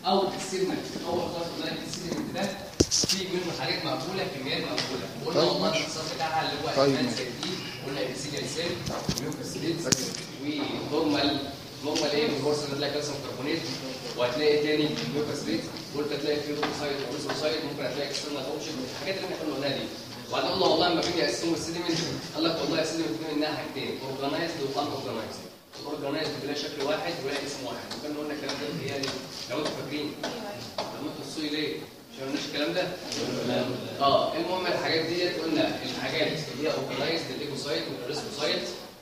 او السيجمنت اول خطوه قلنا لك السيجمنت ده في منه حاجات مقبوله كميات مقبوله وقلنا والله الصف بتاعها اللي هو الانسيتين قلنا السيجل سيل ونيوكليس ونورمال ايه الكورس اللي هتلاقي كالسيوم كربونات وهتلاقي تاني نيوكليس قلت هتلاقي فيه روبوسايت وريسوسايت ممكن هتلاقي اكسترنال اوبشن الحاجات اللي احنا قلناها دي وبعدين قلنا والله لما بيجي يقسموا السيدمنت قال لك والله السيدمنت في منها حاجتين اورجانيزد وان اورجانيزد الاورجانيزد بلا شكل واحد ولا اسم واحد وكنا قلنا الكلام ده في يعني لو انتوا فاكرين لما انتوا تصوي ليه مش قلناش الكلام ده المهم الحاجات ديت قلنا الحاجات اللي هي اورجانيزد الليجوسايت والريسبوسايت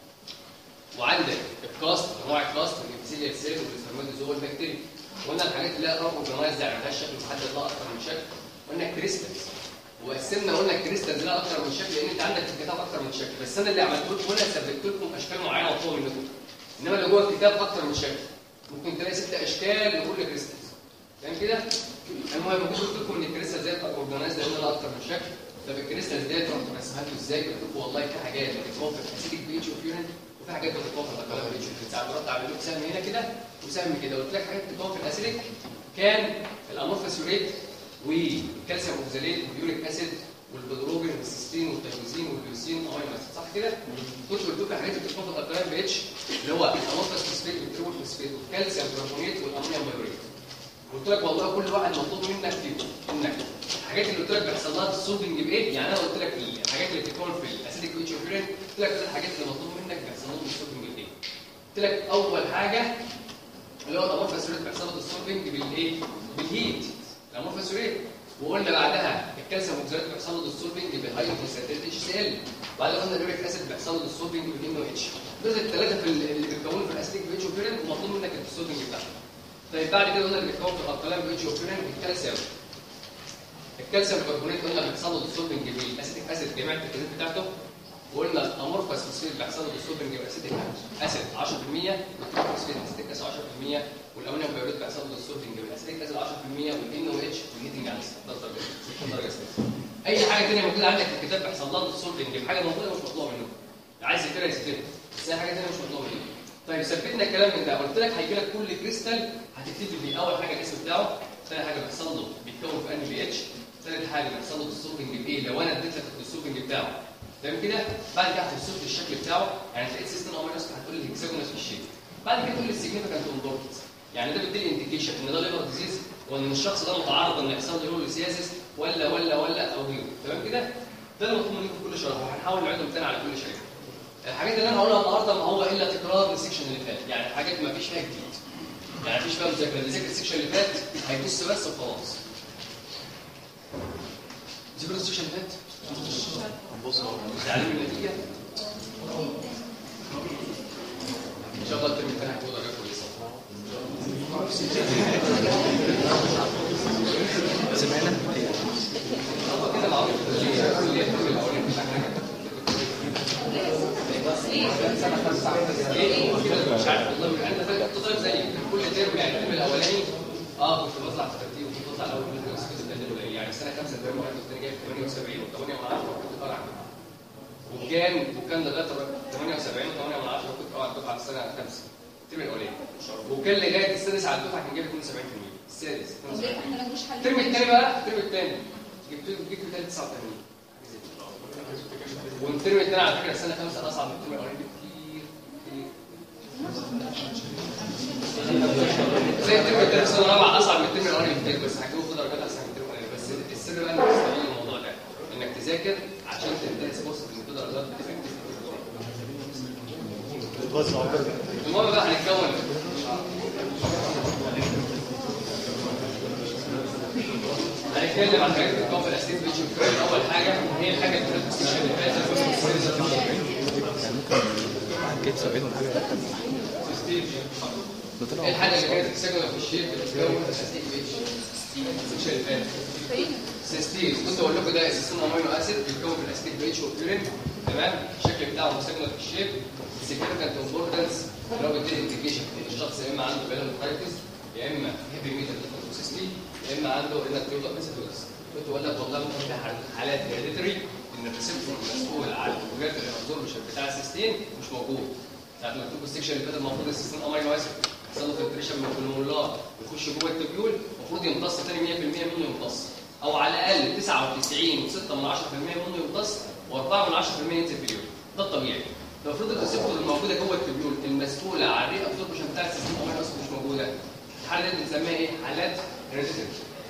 وعندك الكاست انواع الكاست والابيثيليال سيل والسpermatozoa والبكتيريا قلنا الحاجات اللي هي اورجانيزد يعني لها شكل محدد لها اكتر من شكل قلنا كريستالز وقسمنا قلنا الكريستالز لها اكتر من شكل لان انت عندك في الكتاب اكتر من شكل بس انا اللي عملته لكم هنا ثبت لكم اشكال معينه وطول منكم انما اللي جوه الكتاب اكتر من شكل ممكن تلاقي 6 اشكال لكل كريستالز فاهم كده المهم قلت لكم ان الكريستالز ديت اورجانيزد لان لها اكتر من شكل طب الكريستالز ديت رحت رسمها لكم ازاي قلت لكم والله في حاجات بتتوافق في الاسيتيك بي اتش اوف يورين وفي حاجات بتتوافق في الكلام بي اتش اوف ساعات رحت اعمل لكم سهم هنا كده وسهم كده قلت لك حاجات بتتوافق في الاسيتيك كان الامورفاسيوريت والكالسيوم اوكساليت واليوريك اسيد والبيدروبين والسيستين والتيروزين والليوسين امينو اسيد صح كده؟ كنت قلت لكم حاجات بتتوافق في الكلام بي اتش اللي هو الامورفاسفوسفيت والتريبل فوسفيت والكالسيوم كربونات والامونيوم بايوريت قلت لك والله كل واحد مطلوب منك فيه انك الحاجات اللي قلت لك بيحصل لها السولفنج بايه يعني انا قلت لك الحاجات اللي بتتكون في الاسيتيك بي اتش اوف يورين قلت لك الحاجات اللي مطلوب منك بيحصل لهم السولفنج بايه قلت لك اول حاجه اللي هو الامورفاسيوريت بيحصل له السولفنج بالايه بالهيت الامورفاسيوريت وقلنا بعدها الكالسيوم اوكساليت بيحصل له السولفنج بالهايدروكسيد اتش سي ال بعدها قلنا اليوريك اسيد بيحصل له السولفنج بالام اتش دول الثلاثه اللي بيتكونوا في الاسيتيك بي اتش اوف يورين ومطلوب منك السولفنج بتاعهم طيب بعد كده قلنا اللي بيتكون في الالكالين بي اتش اوف يورين الكالسيوم كربونات قلنا بيحصل له السولفنج بالاسيتيك اسيد جميع التركيزات بتاعته وقلنا الامورفاس فوسفيت بيحصل له السولفنج بالاسيتيك اسيد 10% والتريبل اسيتيك اسيد 10% والامونيوم بايوريت بيحصل له السولفنج بالاسيتيك اسيد 10% والان او اتش والهيتنج على 16 درجه اي حاجه ثانيه موجوده عندك في الكتاب بيحصل لها السولفنج بحاجه موجوده مش مطلوبه منك عايز يكتبها يكتبها بس اي حاجه ثانيه مش مطلوبه منك طيب ثبتنا الكلام من ده قلت لك هيجي لك كل كريستال هتكتب لي اول حاجه الاسم بتاعه ثاني حاجه بيحصل له بيتكون في ان بي اتش ثالث حاجه بيحصل له السولفنج بايه لو انا اديت لك السولفنج بتاعه تمام كده بعد كده هتوصف لي الشكل بتاعه يعني انت سيستم امينو اسيد هتقول لي هيكساجونس في الشيب بعد كده تقول لي السيجنيفيكانت امبورتنس يعني ده بيديني انديكيشن ان ده ليفر ديزيز وان الشخص ده متعرض ان يحصل له هيموليسياسيس ولا او غيره تمام كده ده المطلوب منكم كل شرح وهنحاول نعيدهم تاني على كل شيء الحاجات اللي انا هقولها النهارده ما هو الا تكرار السكشن اللي فات يعني حاجات ما فيش فيها جديد يعني مفيش فيها مذاكره اللي ذاكر السكشن اللي فات هيبص بس وخلاص ذاكر السكشن اللي فات هنبص تعليم النتيجه ان شاء الله الترم الثاني هيكون درجه كويسه سمعنا كده معروف مش عارف والله انا فاكر طالب زي كل ترم يعني الترم الاولاني كنت بطلع في الترتيب وكنت بطلع الاول من السكيل الثاني قليل يعني السنه 5 الترم واحد والثاني جايب 78 و8 من 10 وكنت طالع وكان لغايه 78 و8 من 10 وكنت قاعد دفعه على السنه 5 الترم الاولاني وكان لغايه السادس على الدفعه كان جايب 72% السادس الترم الثاني بقى الترم الثاني جبت 89 والترم الثاني على فكره السنه 5 اصعب من الترم الاولاني بكتير زي الترم الثاني السنه الرابعه اصعب من الترم الاولاني بكتير بس هتجيبوا في درجات احسن من الترم الاولاني بس السر بقى انك تستغل الموضوع ده انك تذاكر عشان تنتهز فرصه ان في درجات بتفكر المهم بقى هنتكون هنتكلم عن حاجات بتتكون في الاسيد بيتش اول حاجه هي الحاجه اللي في السيشن اللي فاتت كيف سوينا ايه الحاجه اللي كانت ساكنه في الشيب بتتكون في الاسيد بيتش السيشن اللي فاتت سيستين كنت اقول لكم ده سيستم امينو اسيد بيتكون في الاسيد بيتش وبيورين تمام الشكل بتاعه ساكنه في الشيب significant importance اللي هو بيدي انديكيشن ان الشخص يا اما عنده بالانفرايتس يا اما هيفي ميتال توكسيستي يا اما عنده انكتيولا بيسيتوس كنت اقول لك والله ممكن في حالات هيريديتري ان الريسبتور المسؤول عن الحاجات الابزوربشن بتاع السيستين مش موجود ساعه ما تكتبوا السكشن اللي فات المفروض السيستين امينو اسيد يحصل له فلتريشن من الجلوميرولار ويخش جوه التبيول، المفروض يمتص تاني 100% منه يمتص، او على الاقل 99.6% منه يمتص و4% ينزل في اليوم. ده الطبيعي. لو المفروض الريسبتور الموجوده جوه التبيول المسؤوله عن الري ابسوربشن بتاع السيستم امينو اسيد مش موجوده، الحاله دي بنسميها ايه؟ حالات هيريديتري.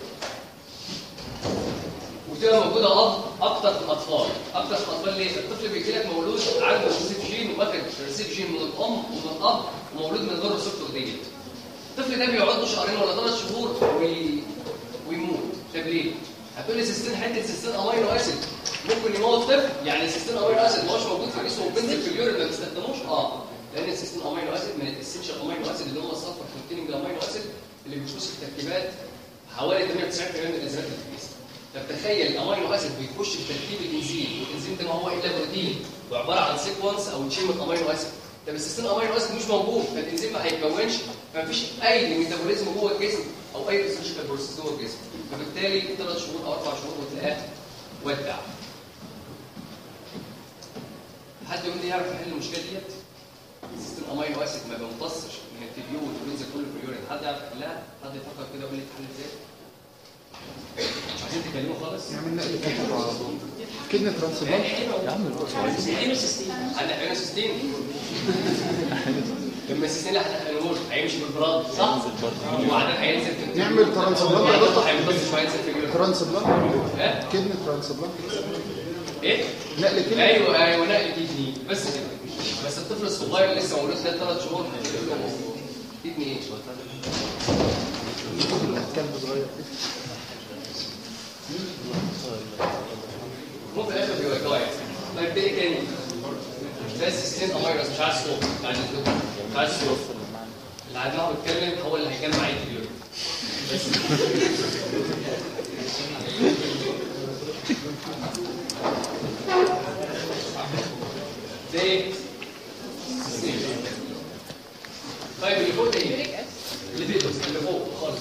وبتبقى موجوده اكتر في الاطفال. اكتر في الاطفال ليه؟ الطفل بيجي لك مولود عنده ريسيف جين، واخد ريسيف جين من الام ومن الاب ومولود من غير ريسبتور ديت. الطفل ده بيقعد له شهرين ولا 3 شهور ويموت. طب ليه؟ هتقول لي سيستين حته سيستين امينو اسيد ممكن يموت طفل؟ يعني السيستين امينو اسيد ما هوش موجود في جسمه وبينزل في اليورين ما بيستخدموش؟ لان السيستين امينو اسيد من الاسينشال امينو اسيد اللي هو الصفر كونتيننج امينو اسيد اللي بيخش في تركيبات حوالي 98% من الانزيمات اللي في الجسم. طب تخيل الامينو اسيد بيخش في تركيب الانزيم، والانزيم ده ما هو الا بروتين وعباره عن سيكونس او تشين من امينو اسيد. طب السيستين امينو اسيد مش موجود، فالانزيم ما هيتكونش، فمفيش اي ميتابوليزم جوه الجسم او اي فيسيولوجيكال بروسيس جوه الجسم، فبالتالي 3 شهور او 4 شهور وتلاقاه ودع. حد يقول لي يعرف يحل المشكله ديت؟ السيستين امينو اسيد ما بيمتصش من التبيول وينزل كله في اليورين، حد يعرف يحلها؟ حد يفكر كده يقول لي تحل ازاي؟ مش عايزين تكلموا خالص؟ نعمل نقل كده على طول كدني ترانسبلانت يا عم عندك عينوسيستين لما السيستين اللي هتحقنهوش هيمشي بالبراد صح؟ وبعدين هينزل في نعمل ترانسبلانت يا دكتور هيمتص شويه ينزل في اليورين ترانسبلانت كدني ترانسبلانت ايه؟ نقل كدني ايوه نقل كدني بس كده. بس الطفل الصغير اللي لسه مولود ده 3 شهور كدني ايه؟ كلب صغير مو في الاخر بيبقى كويس. طيب ده ايه تاني؟ ده السيستين اميرس مش عايز صوت مش عايز صوت اللي عايزاه بيتكلم هو اللي هيكلم معايا في اليوم بس ده ايه؟ طيب اللي فوق ده ايه؟ اللي فوق خالص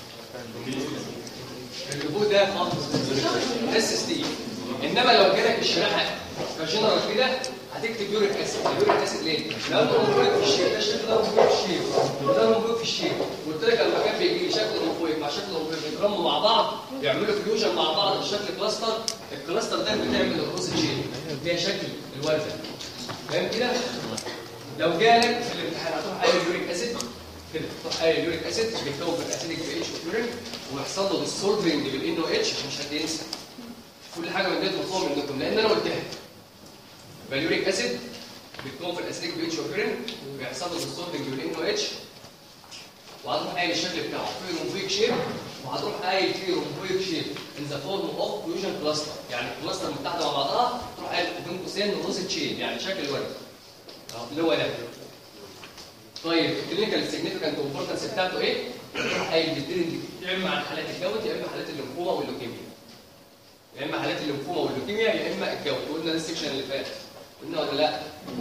اللي فوق ده خالص ده السيستين. انما لو جالك الشريحه كجنرال كده هتكتب يوريك اسيد. اليوريك اسيد ليه؟ لانه موجود في الشيب، ده الشكل ده موجود في الشيب وده موجود في الشيب. قلت لك لما كان بيجي لي شكل المفويك مع شكل المفويك بيترموا مع بعض يعملوا فيوجن مع بعض بشكل كلاستر. الكلاستر ده بتعمل الروز تشين ده شكل الورده. فاهم كده؟ لو جالك في الامتحان هتروح قايل يوريك اسيد كده، تروح قايل يوريك اسيد بيتكون في الاسيديك بي اتش واليورين ويحصل له ديسولفنج بالان او اتش مش هتنسى. كل حاجه من ديت مطلوبه منكم لان انا قلتها. اليوريك اسيد بيتكون في الاسيديك بي اتش واليورين وبيحصل له ديسولفنج بالان او اتش وهتروح قايل الشكل بتاعه في رومبويك شيب وهتروح قايل في رومبويك شيب ان ذا فورم اوف فيوجن كلاستر. يعني الكلاستر متحده مع بعضها تروح قايل بين قوسين روز تشين يعني شكل الورد اللي هو ده. طيب الكلينيكال سيجنيفيكانت والامبورتنس بتاعته ايه؟ تروح قايل بتدري يا اما عن حالات الجوت يا اما حالات الليمفوما واللوكيميا. يا اما حالات الليمفوما واللوكيميا يا اما الجوت. قلنا ده السكشن اللي فات قلنا ولا لا؟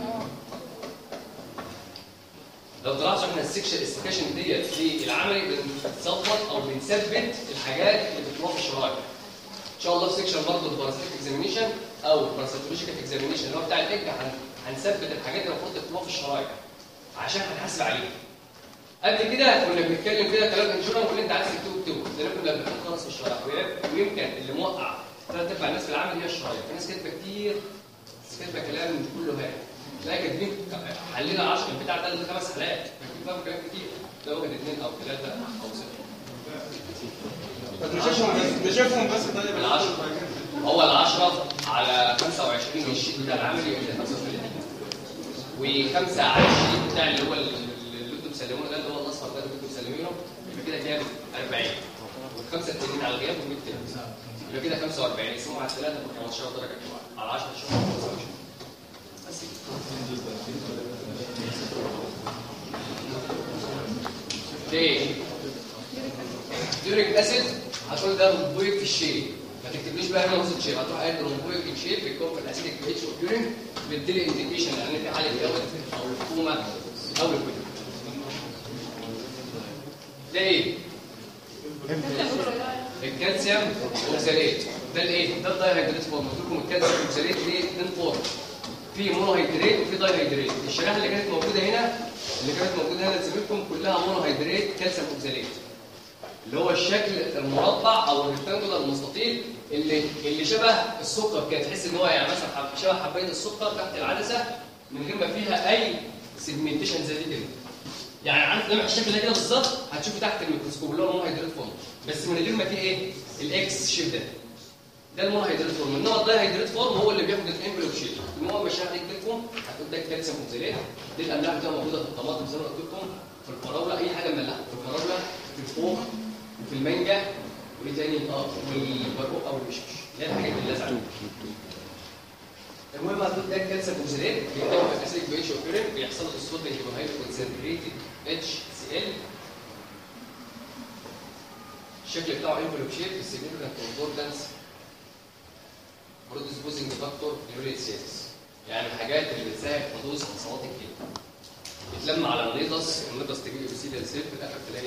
لو طلعتوا احنا السكشن ديت في العملي بنظبط او بنثبت الحاجات اللي بتروح في الشرايح. ان شاء الله في سكشن برضه الباراسيتيك اكزامينيشن او الباراسيتولوجيكال اكزامينيشن اللي هو بتاع الاج هنثبت الحاجات اللي المفروض تروح في الشرايح عشان هنحاسب عليها. قبل كده كنا بنتكلم كده كلام انشوره ونقول انت عايز تكتب لان كنا بنحط خلاص في الشرايح ويمكن اللي موقع 3/4 الناس في العمل هي الشرايح. في ناس كاتبه كتير بس كاتبه كلام كله هادي. تلاقي كاتبين حلينا 10 البتاع ده 5 حالات كاتبين كلام كتير ده واخد 2 او 3 او 6. نشوفهم بس طيب ال10 هو ال10 على 25 من الشيت بتاع العمل يبقى 35 و5 على الشيت بتاع اللي هو اللي انتوا بتسلموه ده اللي هو الاصفر ده اللي انتوا بتسلمينه يبقى كده كام 40 والخمسه التانيين على الغياب و100 يبقى كده 45 يقسموا على 3 ب 15 درجه على 10 شهور 25 بس ليه؟ يوريك اسيد هتقول ده رومبويك في الشيب ما تكتبليش بقى هنا وسط شيب هتروح قايل رومبويك في الشيب بيتكون في الاسيديك بي اتش واليورين بيديلي انديكيشن يعني في حاله جوده او الحكومه او الكتب. ده ايه؟ الكالسيوم اوكساليت ده الايه؟ ده الدايهيدريت فورم. قلت لكم الكالسيوم اوكساليت ليه 2 فورم في مونوهيدريت وفي دايهيدريت. الشريحه اللي كانت موجوده هنا اللي كانت موجوده هنا زميلكم كلها مونوهيدرات كالسيوم اوكساليت، اللي هو الشكل المربع او الريكتانجولار المستطيل اللي شبه السكر كده، تحس ان هو يعني مثلا شبه حبايه السكر تحت العدسه من غير ما فيها اي سيجمنتيشن زي دي كده. يعني عارف لمع الشكل ده كده بالظبط هتشوفه تحت الميكروسكوب اللي هو مونوهيدرات فورم، بس من غير ما فيه ايه؟ الاكس شيب ده المونوهيدرات فورم. انما الدايهيدرات فورم هو اللي بياخد الانفلوب شيب. المهم مش هديك لكم هتقول ده كالسيوم اوكساليت، دي الاملاح بتبقى موجوده في الطماطم زي ما قلت لكم، في الفراوله اي حاجه مملحه، في الفراوله في الخوخ وفي المانجا وايه تاني والبرقوق او المشمش، اللي هي الحاجات اللي لازقه. المهم هتقول ده كالسيوم اوكساليت بيتكون في اسيدك بي اتش اوكيرنج، بيحصل له الصوديوم هيدرو كونسنتريتد اتش سي ال. الشكل بتاعه انفلوب شيب، السيجنيفيكانت كونكوردنس بروديسبوزنج فاكتور يوريسيس، يعني الحاجات اللي بتساعد حدوث حصوات الكلى. يتلم على النيطس تجيب ابيثيليال سيل في الاخر تلاقي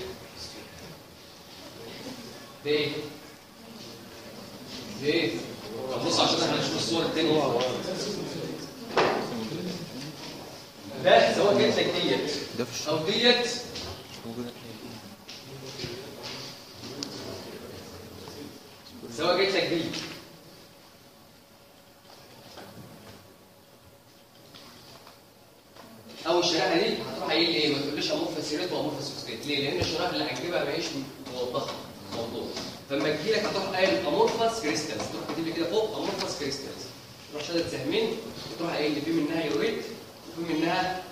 ده ايه؟ ده ايه؟ طب بص عشان احنا نشوف الصور الثانيه. ده سواء جت لك ديت او ديت سواء جت لك دي او الشريحه دي هتروح قايل لي ايه؟ ما تقوليش امورفس سيريت وامورفس فوسفات، ليه؟ لان الشريحه اللي هتجيبها ما هيش موضحه الموضوع. فلما تجي لك هتروح قايل امورفس كريستالز، تروح كاتب لي كده فوق امورفس كريستالز، تروح شادد سهمين وتروح قايل لي في منها يوريت وفي منها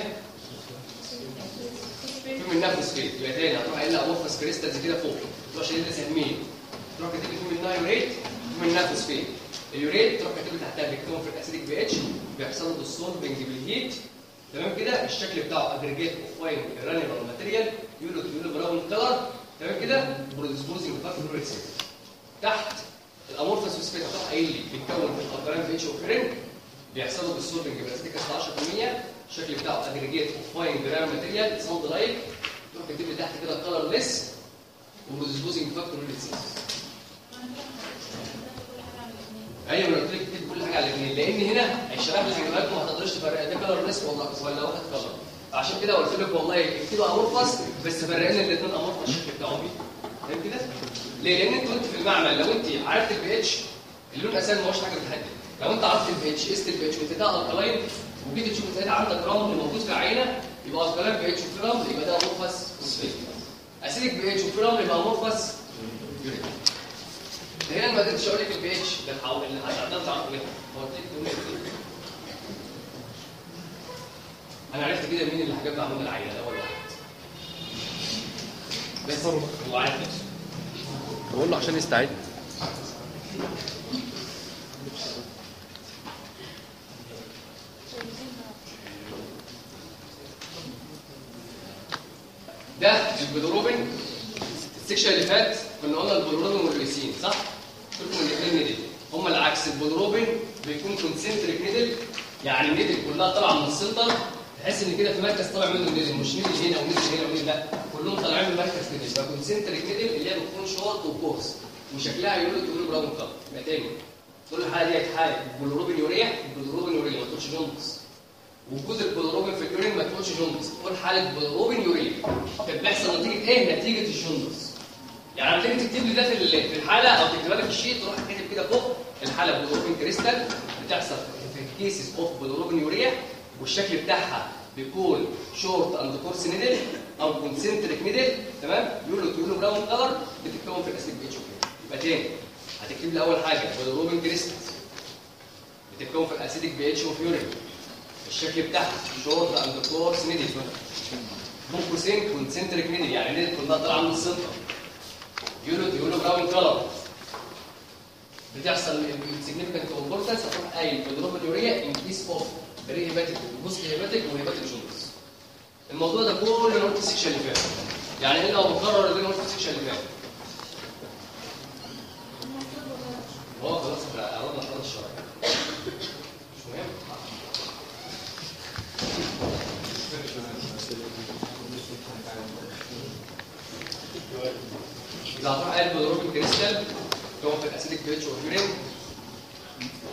في منها فوسفات. يبقى تاني هتروح قايل لي امورفس كريستالز كده فوق، تروح شادد سهمين تروح كاتب لي في منها يوريت وفي منها فوسفات. اليوريت تروح كاتب لي تحتها بيكتبهم في الاسيديك بي اتش، بيحصل له ديسولفنج بالهيت. تمام كده؟ الشكل بتاعه اجريجيت اوف فاين جرانيولار ماتيريال يولو براون كلر. تمام كده؟ بروديسبوزنج فاكتور ريسيت. تحت الامورفس فوسفات هتروح قايل لي بيتكون في الالكالين بي اتش اوكرين، بيحصل له ديسولفنج بالاسيتيك اسيد 10%. الشكل بتاعه اجريجيت اوف فاين جرانيولار ماتيريال ساند لايك. تروح كاتب لي تحت كده كلر ليس وبروديسبوزنج فاكتور ريسيت. ايوه انا قلت لك تكتب كل حاجه على الاثنين، لان هنا الشرائح اللي هجيبها لكم ما تقدرش تفرق ده كلر ريسك ولا واخد كلر. عشان كده قلت لك والله اكتبوا امورفس بس فرقنا الاثنين امورفس الشكل بتاعهم ايه. فاهم كده؟ ليه؟ لان انت في المعمل لو انت عرفت البي اتش اللون اساسا ما هوش حاجه بتحدد. لو انت عرفت البي اتش قست البي اتش وانت الكلاين وجيت تشوف لقيت عندك رمل موجود في العينه يبقى الكلاين بي اتش وفي رمل يبقى ده امورفس فوسفات. اسيدك بي اتش وفي رمل يبقى امورفس يوريك. هنا ما قدرتش اقول لك البي اتش ده الحاول اللي هتقدر تعرفه منها هو اديك انا عرفت كده مين اللي هجيب معمول العينه اول واحد بس هو عارف نفسه بقول له عشان يستعد. ده البيدروبين. السكشن اللي فات كنا قلنا البيدروبين والليسين صح؟ قلت لكم الاثنين نيدل هم العكس. البيدروبين بيكون كونسنتريك نيدل، يعني النيدل كلها طالعه من السنتر، تحس ان كده في مركز طالع منه النيدل، مش نيدل هنا ونيدل هنا ونيدل، لا كلهم طالعين من مركز نيدل. يبقى كونسنتريك نيدل اللي هي بتكون شورت وكورس وشكلها يقولوا براون كلر. يبقى تاني تقول الحاله ديت حاله بيدروبين يوريا، البيدروبين يوريا ما تقولش جوندس. وجود البيدروبين في اليورين ما تقولش جوندس، تقول حاله بيدروبين يوريا. كانت بيحصل نتيجه ايه؟ نتيجه الجوندس. يعني لما تيجي تكتب لي ده في الحاله او تكتبها لي في الشيت تروح كاتب كده فوق الحاله بيدروبين كريستال بتحصل في كيسز اوف بيدروبين يوريا، والشكل بتاعها بيكون شورت اند كورس نيدل او كونسنتريك نيدل. تمام؟ يقولوا براون كلر بتتكون في الاسيد بي اتش. يبقى تاني هتكتب لي اول حاجه بيدروبين كريستال بتتكون في الاسيديك بي اتش اوف يورين، الشكل بتاعها شورت اند كورس نيدل بوكوسين كونسنتريك نيدل، يعني نيدل كلها طالعه من السنتر. يقولوا براون كلر بتحصل السيجنيفيكانت كومبورتنس. هتروح قايل بيدروبين يوريا ان كيس اوف بري هيباتيك وبوست هيباتيك وهيباتيك جوندس. الموضوع ده كله اللي قلت السكشن اللي فات، يعني هنا لو بكرر اللي قلت السكشن اللي فات هو خلاص قررنا خلاص الشرعي مش مهم. إذا هتروح قايل بيدروبين كريستال هو في الاسيديك بي اتش وفيورين،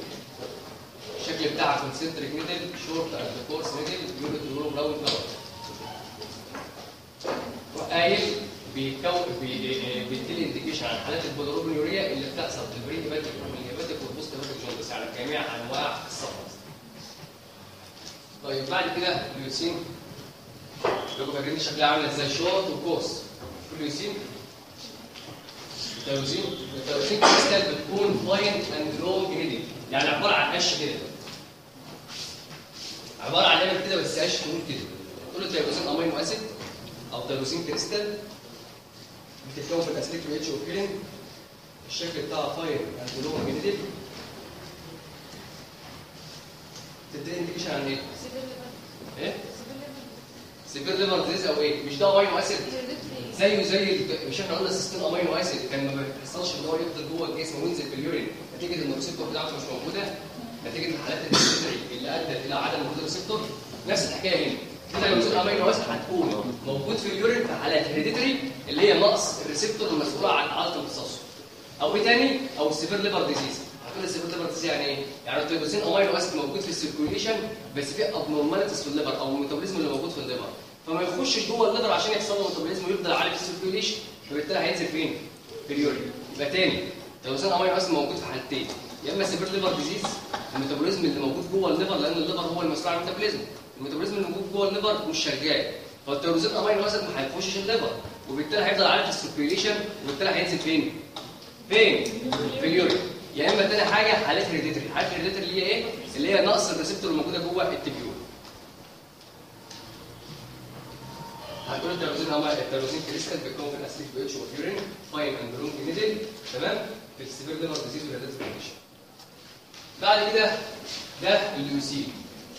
الشكل بتاعها كونسنتريك نيدل شورت اند كورس نيدل يقولوا براون كلر. هايل بيديلي انديكيشن عن حالات البوليروبينوريا اللي بتحصل في البري هيباتيك والهيباتيك والبوست هيباتيك جوندس على جميع انواع السفر. طيب بعد كده الليوسين لو فاكرين شكلها عامل ازاي، شورت وكوس. الليوسين التيروسين كريستال بتكون فاين اند لونج هيدنج، يعني عباره عن قش كده، عباره عن نمر كده بس قش طويل كده. تقول له تيروسين امينو اسيد او تيروسين كريستال بتتكون في الاسيتيك بي اتش اوكيلين، الشكل بتاعها فاين اند لونج هيدنج. تدي انديكيشن عن ايه؟ ايه؟ سيفير ليفر ديزيز او ايه؟ مش ده امينو اسيد زيه زي مش احنا قلنا سيستين امينو اسيد كان ما بيحصلش ان هو يفضل جوه الجسم وينزل في اليورين نتيجه ان الريسبتور بتاعته مش موجوده، نتيجه الحالات الهيستوري اللي ادت الى عدم وجود الريسبتور. نفس الحكايه هنا كده، لو سيستين امينو اسيد هتكون موجود في اليورين في حالات هيريديتري اللي هي نقص الريسبتور المسؤوله عن اعاده الامتصاص، او ايه تاني؟ او السيفير ليفر ديزيز. هتقول السيفير ليفر ديزيز يعني ايه؟ يعني التيروسين امينو اسيد موجود في السيركيوليشن بس في ابنورماليتيز في الليفر او الميتابوليزم اللي موجود في الليفر، فما يخشش جوه الليفر عشان يحصل له ميتابوليزم ويفضل عالي في السيركيوليشن، فبالتالي هينزل فين؟ في اليورين. يبقى تاني التيروسين امينو اسيد موجود في حالتين، يا اما سيفير ليفر ديزيز الميتابوليزم اللي موجود جوه الليفر، لان الليفر هو المسؤول عن الميتابوليزم، الميتابوليزم اللي موجود جوه الليفر مش شغال، فالتيروسين امينو اسيد ما هيخشش الليفر وبالتالي هيفضل عالي في السيركيوليشن وبالتالي هينزل فين؟ في اليورين. يا اما تاني حاجه حالات هيريديتري، حالات هيريديتري اللي هي ايه؟ اللي هي نقص الريسبتور الموجوده جوه التبيول. هتقول التيروسين كريستال بيكون في الاسيتيك بي اتش واليورين فاين اند لونج نيدل، تمام؟ في السيفير ليفر ديزيز والهيداتيك كونديشن. بعد كده ده الليوسين.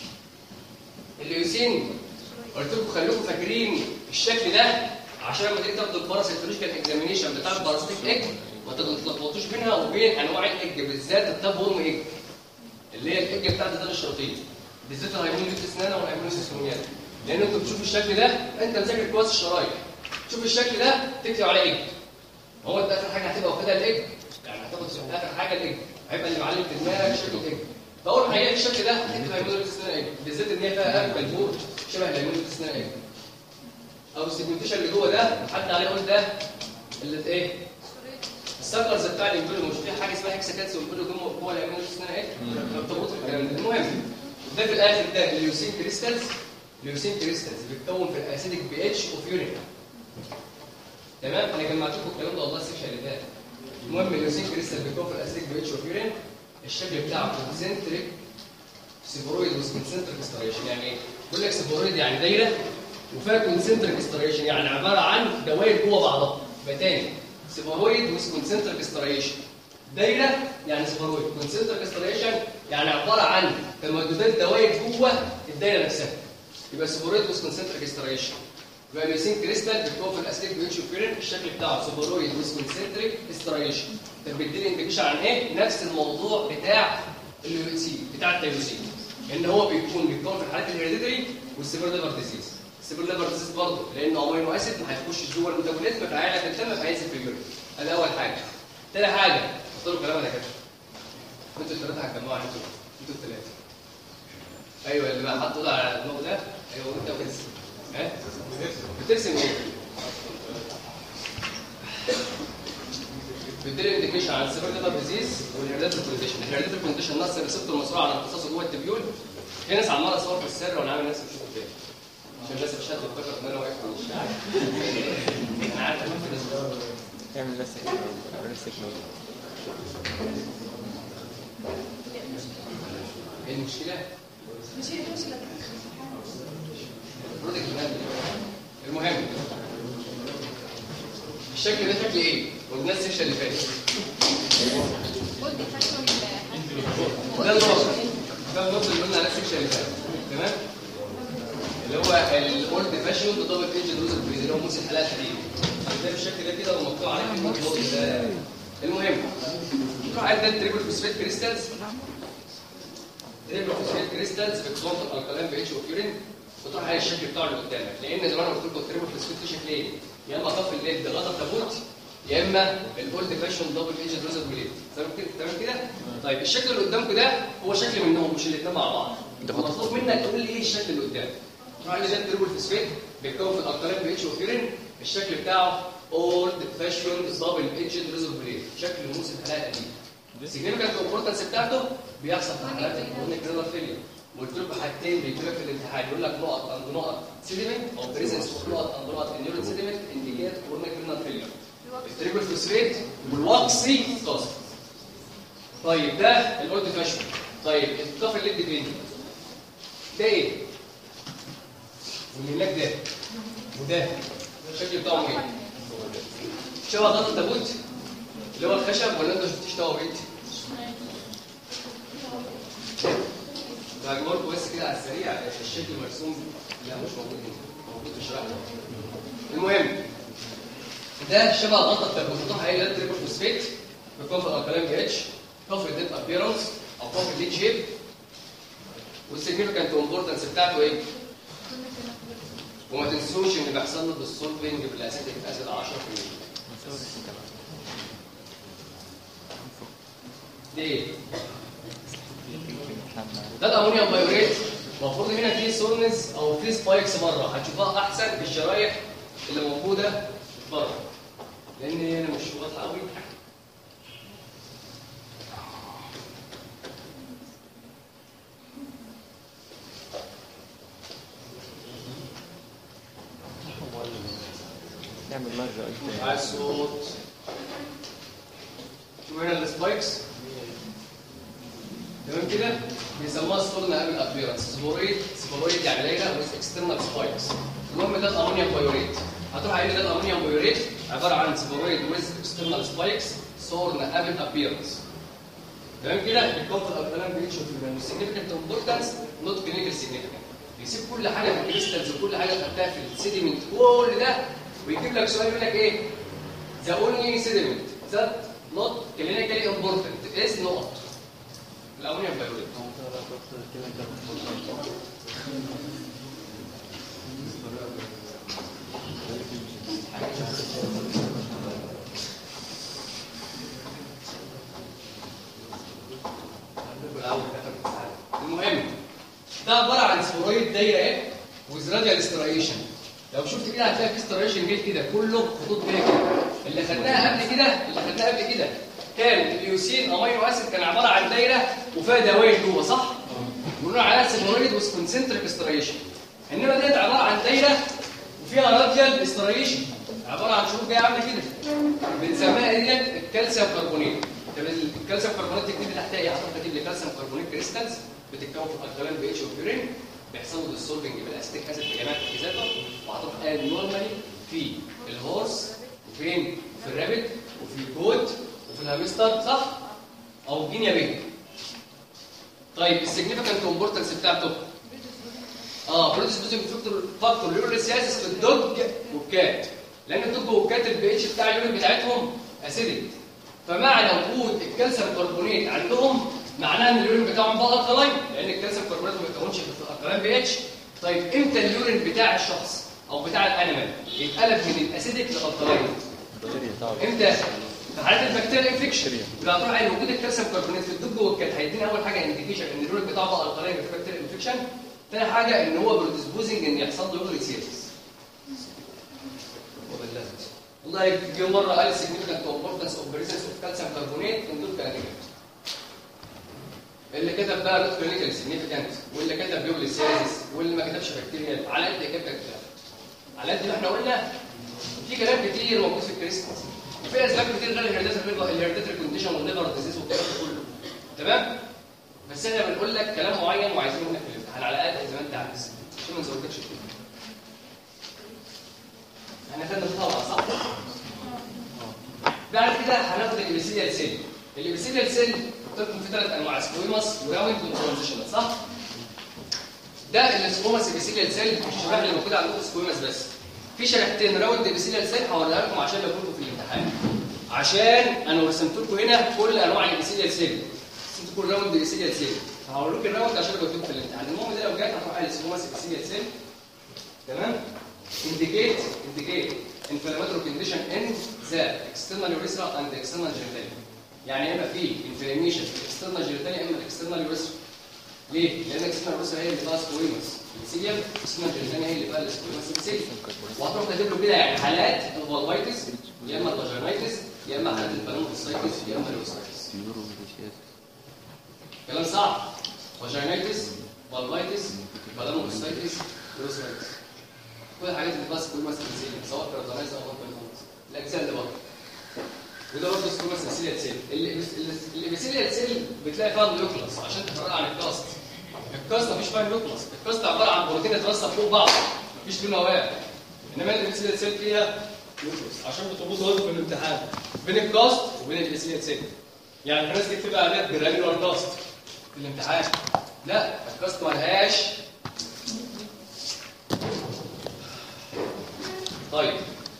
الليوسين قلت لكم خليكم فاكرين الشكل ده عشان لما تيجي تاخدوا الباراسيتولوجيكال اكزامينيشن بتاع الباراسيتيك ايج ما تتلخبطوش بينها وبين انواع الايج، بالذات التاب وورم ايج اللي هي الايج بتاعت الدم الشرطيه، بالذات الهايمونيوس اسنان او الهايمونيوس اسنان، لان انتوا بتشوفوا الشكل ده، انت مذاكر كويس الشرايح، تشوف الشكل ده تكتب على ايج. هو انت اخر حاجه هتبقى واخدها الايج، يعني هتاخد اخر حاجه الايج، هيبقى اللي معلم في دماغك شكل الايج. فاول ما هيلاقي الشكل ده هتكتب هايمونيوس اسنان ايج، بالذات ان هي فيها قلب البور شبه الهايمونيوس اسنان ايج. او السيجمنتيشن اللي جوه ده حد عليه يقول ده اللي ايه؟ السكرز بتاع الامبيرو، مش في حاجه اسمها هيكسا كاتس وامبيرو جوه الهايمونيوس اسنان ايج، مرتبط بالكلام ده. المهم ده في الاخر ده الليوسين كريستالز. الليوسين كريستالز بتتكون في الاسيديك بي اتش اوف يورين، تمام؟ انا جمعت لكم الكلام ده والله السكشن اللي فات. المهم الليوسين كريستال بتتكون في الاسيديك بي اتش اوف يورين، الشكل بتاعه كونسنتريك سيبورويد وكونسنتريك ستريشن. يعني ايه؟ بيقول لك سيبورويد يعني دايره وفيها كونسنتريك ستريشن يعني عباره عن دوائر جوه بعضها. يبقى تاني سيبورويد وكونسنتريك ستريشن، دايره يعني سيبورويد، كونسنتريك ستريشن يعني عباره عن تمددات دوائر جوه الدايره نفسها، يبقى سيبورويد وكونسنتريك ستريشن. يبقى الليوسين كريستال بتكون في الاسيتيك بي اتش اوف يورين، الشكل بتاعه سيبورويد وكونسنتريك ستريشن. طب بيديني انديكيشن عن ايه؟ نفس الموضوع بتاع الليوسين بتاع التيروسين، ان هو بيكون في الحالات الهيريديتري والسيفير ليفر ديزيز. السيفير ليفر ديزيز برضه لانه امينو اسيد ما هيخش جوه الميتابوليزم فهيعلى في الدم فهينزل في اليورين. ادي اول حاجه. تاني حاجه قلت له كلام انا كده، انتوا الثلاثه هتجمعوا انتوا الثلاثه. ايوه اللي بقى حاطط على دماغه ده، ايوه انت بترسم. ها؟ بترسم ايه؟ بيديني انديكيشن على السيفير ليفر ديزيز والهيريديتري كونديشن. الهيريديتري كونديشن نقص الريسبتور المسؤول عن امتصاصه جوه التبيول. في ناس عماله تصور في السر وانا عامل نفسي مش قدامي عشان الناس مش هتفكر ان انا واقف في الشارع. انا عارف ان في ناس اعمل نفسك ايه المشكله؟ مش هي المشكله. المهم الشكل ده شكل ايه؟ قلنا السكشن اللي فات. ده النص اللي قلنا على السكشن اللي فات، تمام؟ اللي هو الاولد فاشيون بدبل ايدج دروز البريد اللي هو موس الحلقه الحديد. ده بالشكل ده كده ومقطوع عليه كلمه الوضع ده. المهم عندنا التريبل فوسفات كريستالز. تريبل فوسفات كريستالز بتكون في الالكالين بي اتش اوف يورين، بتروح على الشكل بتاعه اللي قدامك، لان زي ما انا قلت لكم التريبل فوسفات ليه شكلين، يا اما طف الليد غطا تابوت، يا اما الاولد فاشيون دبل ايدج دروز البريد. تمام كده؟ طيب الشكل اللي قدامكم ده هو شكل منهم مش الاثنين مع بعض. مطلوب منك تقول لي ايه الشكل اللي قدامك. تروح لي ده التريبل فوسفات بيتكون في الالكالين بي اتش اوف يورين، الشكل بتاعه اولد فاشيون دبل ايدجد ريزر بليد، شكل موس الحلاقه القديم. السيجنيفيكانت امبورتنس بتاعته بيحصل في حالات الكرونيك رينال فيلير. قلت لكم حاجتين بيجوا لك في الامتحان، يقول لك نقط عند نقط سيديمنت او بريزنس اوف نقط عند نقط النيورال سيديمنت انديكيت كرونيك رينال فيلير. التريبل فوسفيت والواكسي توست. طيب ده الاولد فاشيون. طيب الطرف اللي ادي فين؟ ده ايه؟ واللي هناك ده وده الشكل بتاعهم ايه؟ شبه غطا التابوت اللي هو الخشب، ولا انت ما شفتيش توابيت؟ بجيبه لكم بس كده على السريع الشكل مرسوم. لا مش موجود هنا، موجود في الشرح. المهم ده شبه غطا التابوت، طبعا هي ده تريبل فوسفيت بيكون في الالكالين بي اتش، كفر ديت ابيرنس او كفر ديت شيب. والسيجنيفيكانت امبورتنس بتاعته ايه؟ وما تنسوش ان بيحصل له بالسولفنج بالاسيتيك اسيد 10%. دي ايه؟ ده الامونيوم بايوريت. المفروض هنا في سولنز او في سبايكس بره، هتشوفها احسن في الشرايح اللي موجوده بره لان هنا مش واضحه قوي. نعمل مرة على الصوت. شوف هنا السبايكس تمام كده، بيسموها سولنا قبل الابيرنس. سبورويد يعني ليله ويز اكسترنال سبايكس. المهم ده الامونيوم بايوريت. هتروح قايل لي ده الامونيوم بايوريت عباره عن سبورويد ويز اكسترنال سبايكس سولنا قبل الابيرنس. تمام كده. الكونت الالكالين بيشوف ان السيجنيفيكانت امبورتنس نوت كلينيكال سيجنيفيكانت، بيسيب كل حاجه في الكريستالز وكل حاجه خدتها في السيديمنت كل ده ويجيب لك سؤال يقول لك ايه؟ The only sediment that not clinically important is not الأمونيوم بايوريت. المهم ده عبارة عن سبورويد دايرة ايه؟ with radial striation. لو شفت كده هتلاقي في ستريشن جيل كده كله خطوط جايه كده. اللي خدناها قبل كده كان اليوسين امينو اسيد كان عباره عن دايره وفيها دواير جوه، صح؟ بنقول عليها سيبورويد ويز كونسنتريك ستريشن. انما ديت عباره عن دايره وفيها راديال ستريشن، عباره عن شروط جايه عامله كده. بنسميها ديت الكالسيوم كربونات. طب الكالسيوم كربونات تكتب تحتها ايه؟ هتروح تكتب لي كالسيوم كربونات كريستالز بتتكون في الالكالين بي اتش والبيورين، بيحصل له السولفنج بالاسيتيك اسيد في جميع تركيزاته، وهتروح قال نورمالي في الهورس وفين؟ في الرابت وفي الجود وفي الهامستر، صح؟ او الجينيا بيه. طيب السيجنيفيكانت امبورتنس بتاعته بروديسبوزنج فاكتور ليوريسياسيس في الدوج والكات، لان الدوج والكات البي اتش بتاع اليورين بتاعتهم اسيدك، فمعنى وجود الكالسيوم كربونات عندهم معناها ان اليورين بتاعهم بقى الكلاين، لان الكالسيوم كربونات ما بيتكونش في الكلاين بي اتش. طيب امتى اليورين بتاع الشخص او بتاع الانيمال يتقلب من الاسيدك للكلاين؟ امتى؟ في حالات البكتيريا انفكشن. لو هتروح على وجود الكالسيوم كربونات في الدوج والكات هيدينا اول حاجه انديكيشن ان اليورين بتاعه بقى الكلاين في البكتيريا انفكشن. ثاني حاجه ان هو بروديسبوزنج ان يحصل له يوريسياسيس. والله يجي مره قال significant importance of presence of calcium carbonate in دول كلامات. اللي كتب بقى نوت كلينيكال سيجنيفيكانت، واللي كتب بيوليسياسيس، واللي ما كتبش بكتيريا، على قد اجابتك كده. على قد ما احنا قلنا في كلام كتير موجود في الكريستالز، وفي اسباب كتير غير الهيرديتري كونديشن والليفر ديزيز والكلام ده كله. تمام؟ بس احنا بنقول لك كلام معين وعايزين منك في الامتحان على قد زي ما انت عايز، عشان ما نزودكش كده. احنا خدنا طبعا صح؟ بعد كده هناخد الابيثيليال سيل. الابيثيليال سيل قلت لكم في 3 انواع، سكويماس وراوند وترانزيشنال، صح؟ ده السكويماس ابيثيليال سيل الشريحه اللي موجوده عندكم سكويماس بس. في شريحتين راوند ابيثيليال سيل هوريها لكم عشان يكونوا في الامتحان. عشان انا رسمت لكم هنا كل انواع الابيثيليال سيل. رسمت لكم الراوند ابيثيليال سيل. هقول لكم الراوند عشان يكونوا في الامتحان. المهم ده لو جت هتروح على السكويماس ابيثيليال سيل. تمام؟ indicate inflammatory condition in the external urethra and the external genitalia. يعني اما في inflammation في external genitalia اما external urethra. ليه؟ لان external urethra هي اللي فيها سكويماس. السيليم اسمها الجلدانيه هي اللي بقى السكويموس ابيثيليوم. وهتروح كاتب له كده يعني حالات الفالفايتس يا اما الفاجينايتس يا اما حالات البالونوفيسايتس يا اما الاوستايتس. كلام صعب. فاجينايتس، فالفايتس، بالونوفيسايتس، اوستايتس. كل الحاجات اللي بس سكويموس ابيثيليوم سواء كراتانايز او بالونوفيس. الاجزاء اللي بره. وده برضه سكويموس ابيثيليال سيل. الابيثيليال سيل بتلاقي فيها نيوكلاس عشان تفرقها عن الكاست. الكاست مفيش فيها نيوكلاس، الكاست عباره عن بروتين اترصب فوق بعض مفيش فيه نواه. انما الابيثيليال سيل فيها نيوكلاس عشان بتربطوا برضه في الامتحان بين الكاست وبين الابيثيليال سيل. يعني الناس تكتب عليها جرانيولار كاست في الامتحان. لا الكاست مالهاش. طيب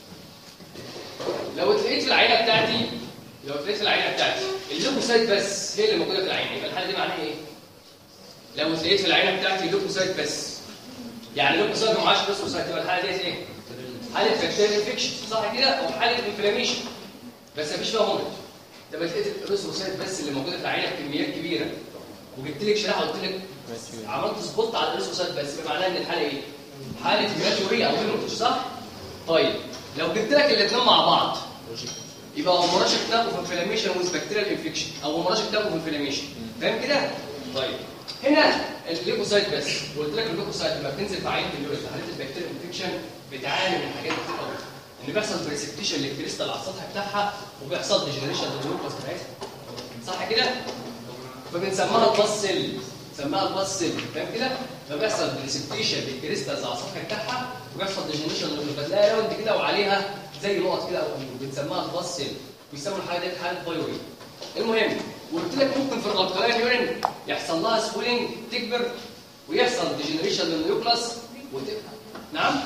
لو اتلقيت في العينه بتاعتي الليوكوسايت بس هي اللي موجوده في العينه، يبقى الحاله دي معناها ايه؟ لو اتلقيت في العينه بتاعتي الليوكوسايت بس، يعني الليوكوسايت ما معاش ليوكوسايت، يبقى الحاله دي ايه؟ حاله بكتيريا انفكشن صح كده، او حاله انفلاميشن بس مفيش فيها هومج. طب لقيت الليوكوسايت بس اللي موجوده في العينه بكميات كبيره وجبت لك شريحه وقلت لك عملت سبوت على الليوكوسايت بس، يبقى معناها ان الحاله ايه؟ حاله هيماتوريا او هيماتوريا صح؟ طيب لو جبت لك الاثنين مع بعض يبقى هوموراجيك تاكو في انفلاميشن ويز بكتيريال انفكشن او هوموراجيك تاكو في انفلاميشن. فاهم كده؟ طيب هنا الليوكوسايت بس، وقلت لك الليوكوسايت لما بتنزل في عينه اليورين في حالات البكتيريال انفكشن بتعاني من حاجات كتير قوي. ان بيحصل بريسبتيشن للكريستال على السطح بتاعها وبيحصل ديجنريشن للنيوكلاس بتاعتها. صح كده؟ فبنسميها الباس سيل، بنسميها الباس سيل. فاهم كده؟ فبيحصل بريسبتيشن للكريستالز على السطح بتاعها وبيحصل ديجنريشن للنيوكلاس. بتلاقي راوند كده وعليها زي نقط كده او بنسميها الباس سيل. بيسموا الحاله دي حاله بايوري. المهم قلت لك ممكن في الالكالاين يورين يحصل لها سويلنج تكبر ويحصل ديجنريشن للنيوكلاس نعم؟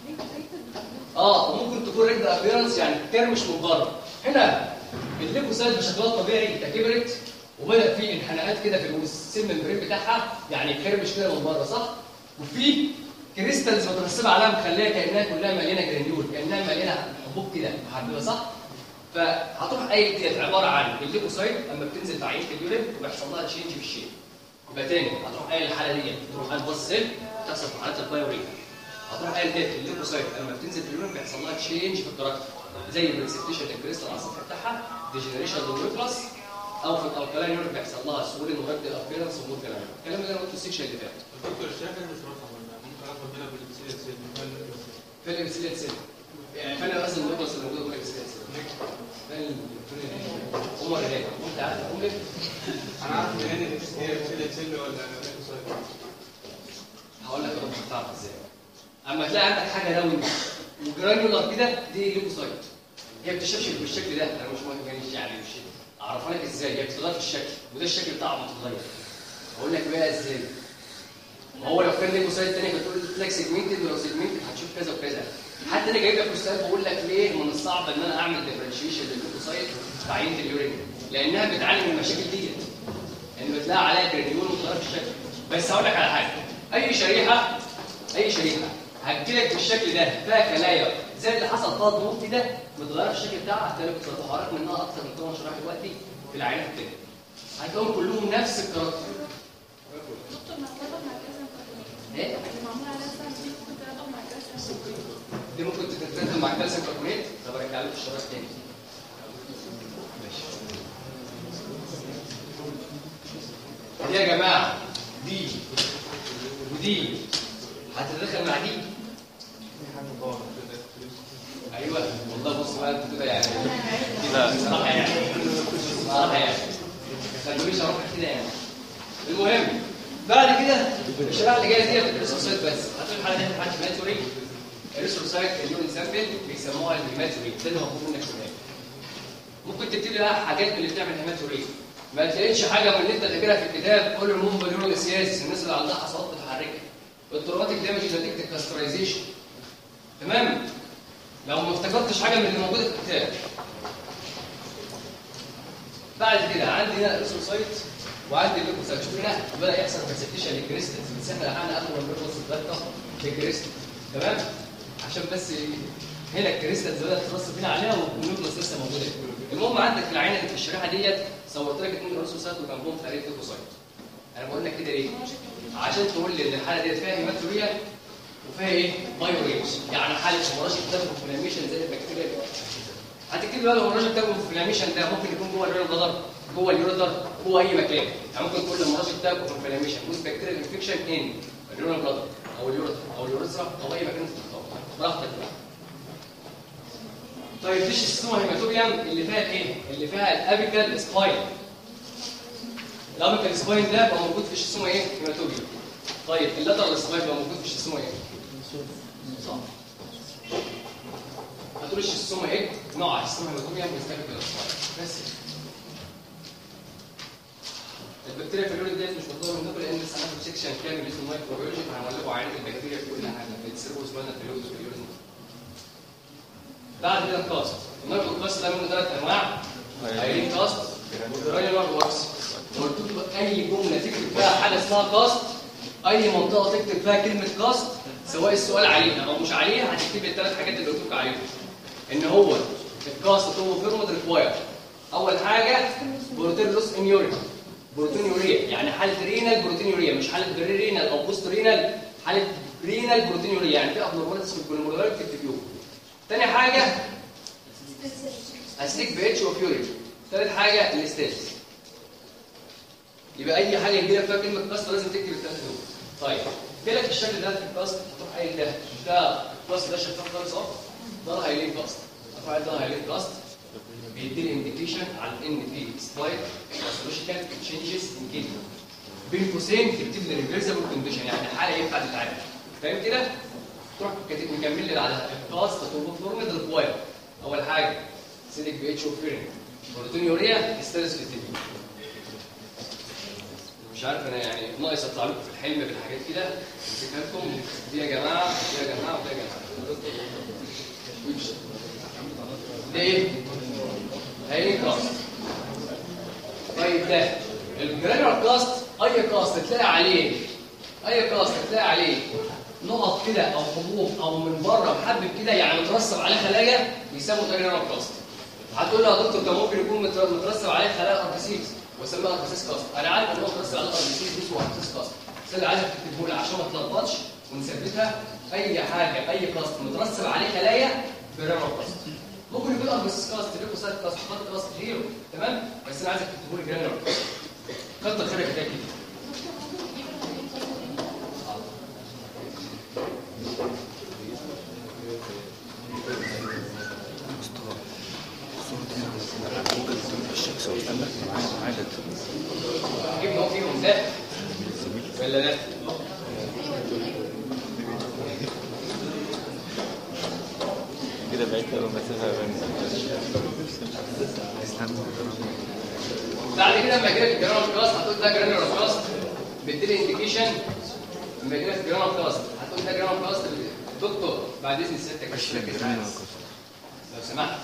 وممكن تكون ريد ابيرنس يعني ترمش من بره. هنا الليوكوسايت بشكل طبيعي كبرت وبدا في انحناءات كده في السيل ممبرين بتاعها يعني كرمش كده من بره صح؟ وفي كريستالز مترسبه عليها مخليها كانها كلها مليانه جرانيول، كانها مليانه حبوب كده محببه صح؟ فهتروح اي ديت عباره عن الليوكوسايت لما بتنزل في عينه اليورين ويحصل لها تشينج في الشيب. يبقى تاني هتروح قايل الحاله ديت تروح قايل بص سيل تحصل في حالات البايوريا. هتروح قايل ديت الليوكوسايت لما بتنزل في اليورين بيحصل لها تشينج في الكاركتر زي بريسبتيشن للكريستال على السطح بتاعها، ديجنريشن للنيوكلاس، او في الالكالاين يورين بيحصل لها سويلنج ورد الابيرنس ومور كلام. الكلام اللي انا قلته السكشن اللي فات. الدكتور الشافعي مش رقم ممكن اخد منها بالابسيليال سيل في الابسيليال سيل يعني فانا اصلا النيوكلاس اللي موجوده في الابسيليال سيل عمر هناك وانت عارف اقول لك انا عارف ان هي الابسيليال سيل ولا الليوكوسايت. هقول لك انا بتعرف ازاي. اما تلاقي عندك حاجه راوند وجرانيولار كده دي ليوكوسايت. هي بتشبشب بالشكل ده، انا مش مهم يعني مش اعرفها لك ازاي. هي بتتغير في الشكل وده الشكل بتاعها بيتغير. اقول لك بقى ازاي. هو لو كان ليوكوسايت ثاني بتقول لك سيجمنتد ولو سيجمنتد هتشوف كذا وكذا. حتى انا جايب لك استاذ بقول لك ليه من الصعب ان انا اعمل ديفرنشيشن للليوكوسايت في عينه اليورين لانها بتعاني من المشاكل دي. يعني بتلاقي عليها جرانيول وتغير في الشكل. بس هقول لك على حاجه، اي شريحه هتجيلك بالشكل ده فيها كلايا زي اللي حصل فيها ضغوط كده متغيره في الشكل بتاعها، هتلاقي بتتحرك منها اكتر من 8 شرايح دلوقتي في العينات كده. هتلاقيهم كلهم نفس الكاركتر. دكتور معتبر مع كذا ايه؟ معمول على اساس ممكن تتابع مع كذا دي ممكن تترتب مع كالسيوم كربونات. طب ارجع لك الشرايح تاني. ماشي. دي يا جماعه دي ودي هتتدخل مع دي. ايوه والله بص بقى انت كده يعني صراحه يعني خلونيش اروح كده يعني. المهم بعد كده الشريحه اللي جايه دي الريسورسات بس. هتقول الحاله دي بتاعت هيماتوري. الريسورسات اليورين سامبل بيسموها الهيماتوري ده اللي مطلوب منك شويه. ممكن تكتب لها حاجات من اللي بتعمل هيماتوري. ما تلاقيش حاجه من اللي انت تقراها في الكتاب كل المهم باليورين سياس الناس اللي عندها حصوات متحركه. التروماتيك دامج نتيجه الكاسترايزيشن. تمام؟ لو ما افتكرتش حاجه من اللي موجوده في الكتاب. بعد كده عندي هنا الريسورسايت وعندي الليوكوسايت. شوف هنا بدا يحصل بريسبتيشن للكريستالز بتسهل علينا اخر من الريسورس الدقه للكريستال. تمام؟ عشان بس هنا الكريستالز بدات تترسب هنا عليها والنيوكلاس لسه موجوده. المهم عندك في العينه اللي في الشريحه ديت صورت لك 2 ريسورسات وجنبهم فريق ليوكوسايت. انا بقول لك كده ليه؟ عشان تقول لي ان الحاله ديت فيها هيماتوريا وفيها ايه؟ بايوريا. يعني حاله هيموراجيك تاكوفلاميشن زي البكتيريا دي. هتكتب بقى الهيموراجيك تاكوفلاميشن ده ممكن يكون جوه الرينال بلادر، جوه اليوريتر، جوه اي مكان. يعني ممكن تقول الهيموراجيك تاكوفلاميشن ويز بكتيريال انفكشن ان الرينال بلادر او اليوريتر او اليوريثرا او اي مكان تختاره براحتك بقى. طيب ديش السيستوما هيماتوبيوم اللي فيها ايه؟ اللي فيها الابيكال سباين. الابيكال سباين ده بقى موجود في السيستوما ايه؟ هيماتوبيوم. طيب اللاترال سباين بقى موجود في السيستوما ايه؟ صح. هتقول السيستوما ايه؟ نوع السيستوما هيماتوبيوم والابيكال سباين بس. البكتيريا في اليوريد ديت مش مطلوبه منكم لان لسه هناخد سيكشن كامل اسمه مايكروبيولوجي فهنقول لكم عن البكتيريا في كل حاجه في السيربوسباينال فلويد في اليوريد. بعد كده الكاست. النيرف كاست ده منه 3 انواع. هايلين كاست وجرانيولار واكس. قلت لكم اي جمله تكتب فيها حاجه اسمها كاست، اي منطقه تكتب فيها كلمه كاست سواء السؤال عليها او مش عليها هتكتب الثلاث حاجات اللي قلت لكم عليهم. ان هو الكاست هو فيرمود ريكواير. اول حاجه بروتين لوس ان يورين. بروتينيوريا يعني حاله رينال بروتينيوريا مش حاله بري رينال او بوست رينال، حاله رينال بروتينيوريا يعني في ابنورماليتيز في الجلوميرولار تكتبيهم. تاني حاجه اسيك بي اتش وفيورين. ثالث حاجه الاستاز. يبقى اي حاجه يجي لك فيها كلمه كاست لازم تكتب الثلاثه دول. طيب جه لك الشكل ده في الكاست هتروح قايل ده مش ده الكاست ده شفاف خالص اهو ده هايلين كاست. هتروح قايل ده هايلين كاست بيدي انديكيشن على ان في سلايد باثولوجيكال تشينجز ان كيدني. بين قوسين تكتب لي ريفرسبل كونديشن يعني حاله ينفع تتعالج. فاهم كده؟ تروح كاتب مكمل لي على الكاست فورمد ريكواير. اول حاجه سيليك بي اتش وفيرين بروتينيوريا ستاتس في التيبي. مش عارف انا يعني ناقص اطلع لكم في الحلم بالحاجات كده امسكها لكم دي يا جماعه دي يا جماعه وده يا جماعه. ده ايه؟ هاي كاست. طيب ده الجرانيولار كاست اي كاست تلاقي عليه نقط كده او حبوب او من بره محبب كده يعني مترسب عليه خلايا يسموه جرانيولار كاست. هتقول له يا دكتور ده ممكن يكون مترسب عليه خلايا اربسيس واسميها اربسيس كاست. انا عارف ان هو مترسب عليه اربسيس اسمه اربسيس كاست بس انا عايزك تكتبه لي عشان ما تلخبطش ونثبتها. اي حاجه اي كاست مترسب عليه خلايا جرانيولار كاست. ممكن يكون اربسيس كاست ليكوسايت كاست خط كاست هيرو تمام بس انا عايزك تكتبه لي جرانيولار كاست. كتر خيرك ده كده. جبنا هو فيهم ده ولا لا؟ كده بعيد قوي مسافه بين. بعد كده لما يجي لك الجرانيولار كاست هتقول ده جرانيولار كاست بيديلي انديكيشن. لما يجي لك الجرانيولار كاست هتقول ده جرانيولار كاست. دكتور بعد اذن سيادتك لو سمحت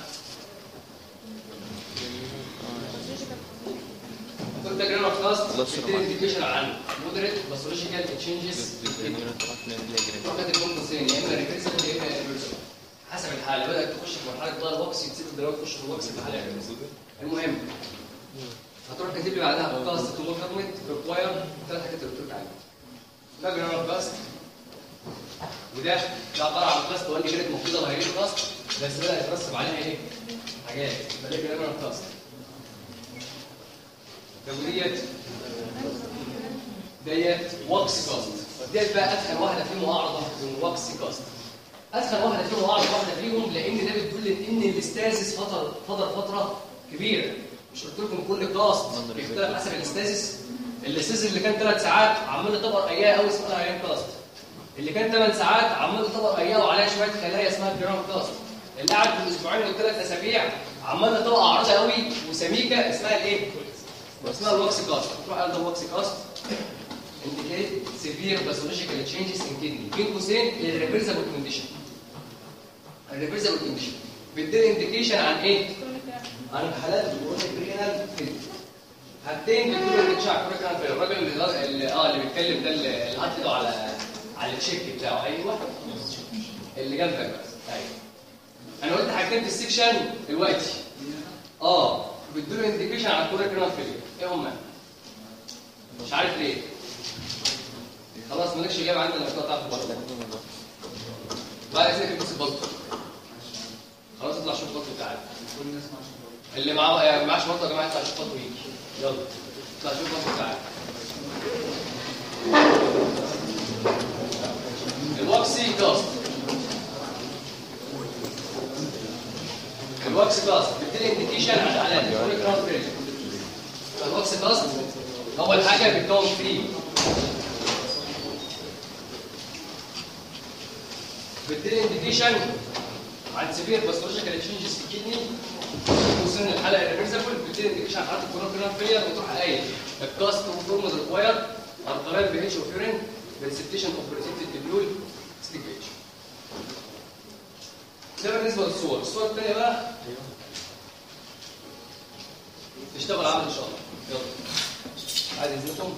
هتقول ده جرانيولار كاست بيديلي انديكيشن عن مودريت باثولوجيكال تشينجز. فقط الكون قوسين يا اما ريفرسبل يا اما ريفرسبل حسب الحاله. بدات تخش في مرحله بقى الوكس تسيب الدواء تخش في الوكس في حاله المهم هتروح كاتب لي بعدها كاست تو مورفمنت ريكواير ثلاث حاجات اللي قلت لك عليها. ده جرانيولار كاست وده عباره عن كاست وان جريد مفيده وهيريد كاست بس بدا يترسب عليها ايه؟ حاجات. يبقى ده جرانيولار كاست. ديت وكس كاست. ديت بقى ادخل واحده فيهم اعرض من وكس كاست. ادخل واحده فيهم اعرض واحده فيهم لان ده بتدل ان الاستازيس فتره كبيره. مش قلت لكم كل كاست بيختلف حسب الاستازيس. الاستازيس اللي كان 3 ساعات عمال طبق اياه قوي اسمها ايام كاست. اللي كان 8 ساعات عمال طبق اياه وعليها شويه خلايا اسمها جرام كاست. اللي قعد في الاسبوعين والثلاث اسابيع عمال طبق عرضه قوي وسميكه اسمها الايه؟ اسمها الوكس كاست. تروح على الوكس كاست indicate severe pathological changes in kidney. بين قوسين الريفرسبل كونديشن. الريفرسبل كونديشن بيدي انديكيشن عن ايه؟ عن الحالات الكرونيك فيلر. حاجتين بيدوا انديكيشن عن الكرونيك فيلر. الراجل اللي بيتكلم ده اللي حاطط ايده على التشيك بتاعه. ايوه اللي جنبك بس. ايوه انا قلت حاجتين في السكشن دلوقتي بيدوا انديكيشن عن الكرونيك فيلر. ايه هما؟ مش عارف ليه مالكش اجابه عندنا الاخطاء بتاعت البطل. بعد كده بص البطل خلاص اطلع شوف البطل بتاعك. اللي معاش بطل يا جماعه يطلع شوف بطل ويجي. يلا اطلع شوف البطل بتاعك. الواكسي كاست. الواكس كاست بتدي انديكيشن على العلامه الكرونيك كراون بريشر. الواكس كاست اول حاجه بيتكون فيه بتدي انديكيشن عن سيفير باثولوجيكال تشينجز في الكدني وصلنا للحلقه الريفرسبل. بتدي انديكيشن عن حاله الكرونيك كراون فيلير وتروح قايل الكاست وفورمز ريكوايرد ارترال بي اتش وفيورين بريسبتيشن اوف بريسبتيف تبلول ستيك بي اتش. ده بالنسبه للصور. الصور الثانيه بقى تشتغل عمل ان شاء الله. يلا عايز اذنكم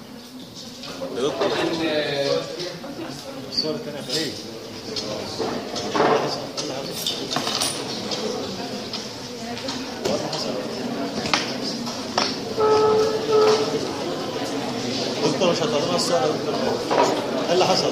الصور الثانيه ايه؟ دكتور مش هتعطينا الصور يا دكتور؟ ايه اللي حصل؟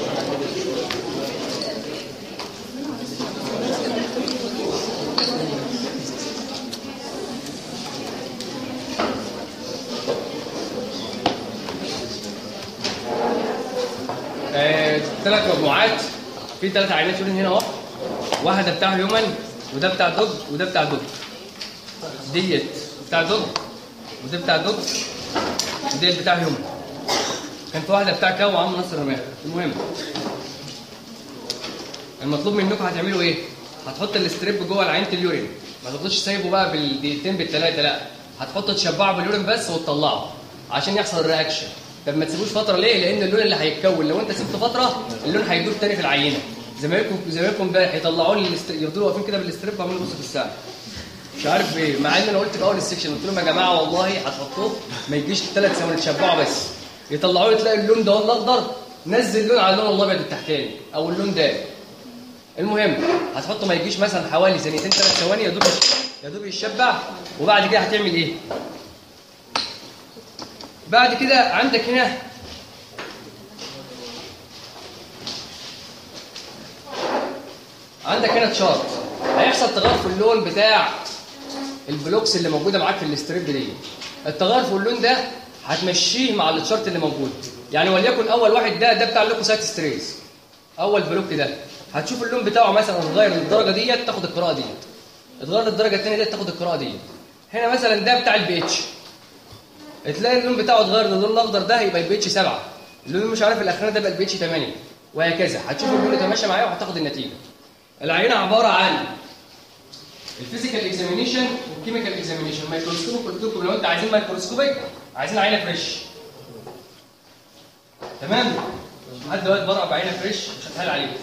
ثلاث مجموعات في 3 عينات يورين هنا اهو. واحده بتاع هيومن وده بتاع دوج وده بتاع دوج. ديت بتاع دوج وده بتاع دوج وديت بتاع هيومن. كان في واحده بتاع كاو وعم نصر رماها. المهم المطلوب منكم هتعملوا ايه؟ هتحط الاستريب جوه العينه اليورين. ما تفضلش سايبه بقى بالدقيقتين بالثلاثه، لا هتحط تشبعه باليورين بس وتطلعه عشان يحصل الرياكشن. طب ما تسيبوش فتره ليه؟ لان اللون اللي هيتكون لو انت سبت فتره اللون هيدور تاني في العينه. زمايلكم امبارح يطلعوا لي يفضلوا واقفين كده بالاستريب عاملين نص في الساعه مش عارف ايه، مع ان انا قلت في اول السكشن قلت لهم يا جماعه والله هتحطوه ما يجيش 3 ثواني تشبعه بس. يطلعوا لي تلاقي اللون ده الاخضر نزل اللون على اللون الابيض التحتاني او اللون ده. المهم هتحطه ما يجيش مثلا حوالي ثانيتين 3 ثواني يا دوب يتشبع. وبعد كده هتعمل ايه؟ بعد كده عندك هنا تشارت هيحصل تغير في اللون بتاع البلوكس اللي موجوده معاك في الاستريب دي. التغير في اللون ده هتمشيه مع التشارت اللي موجود. يعني وليكن اول واحد ده بتاع اللوكوسايت ستريس. اول بلوك ده هتشوف اللون بتاعه مثلا اتغير للدرجه ديت تاخد القراءه ديت، اتغير للدرجه الثانيه ديت تاخد القراءه ديت. هنا مثلا ده بتاع البي اتش تلاقي اللون بتاعه اتغير للون الاخضر ده يبقى البي اتش 7، اللون مش عارف الاخراني ده يبقى البي اتش 8، وهكذا. هتشوف اللون يتماشى معاه وهتاخد النتيجه. العينه عباره عن الفيزيكال اكزامينيشن والكيميكال اكزامينيشن. مايكروسكوب قلت لكم لو انت عايزين مايكروسكوبيك عايزين عينه فريش، تمام؟ لحد دلوقتي بره بعينه فريش مش هتهال عليكم.